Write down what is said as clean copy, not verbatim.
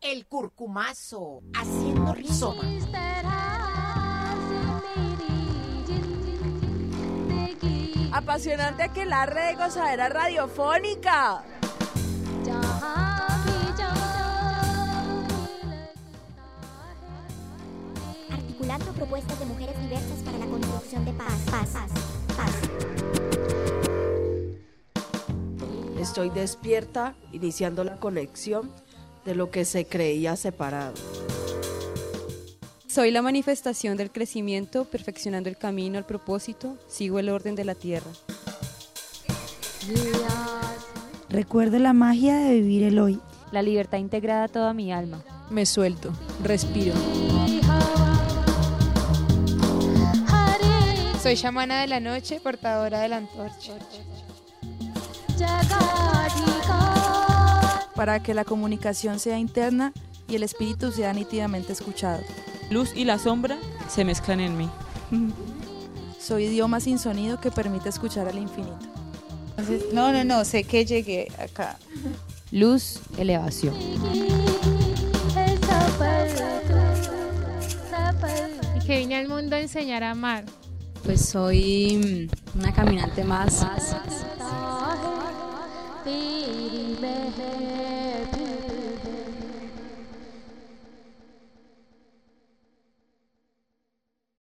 el curcumazo, haciendo rizoma. Apasionante aquelarre de gozadera radiofónica. Articulando propuestas de mujeres diversas para la construcción de paz. Estoy despierta, iniciando la conexión de lo que se creía separado. Soy la manifestación del crecimiento, perfeccionando el camino al propósito, sigo el orden de la tierra. Recuerdo la magia de vivir el hoy. La libertad integrada a toda mi alma. Me suelto, respiro. Soy chamana de la noche, portadora de la antorcha. Para que la comunicación sea interna y el espíritu sea nítidamente escuchado. Luz y la sombra se mezclan en mí. Soy idioma sin sonido que permite escuchar al infinito. Entonces, no, sé que llegué acá. Luz, elevación. Y que vine al mundo a enseñar a amar. Pues soy una caminante más.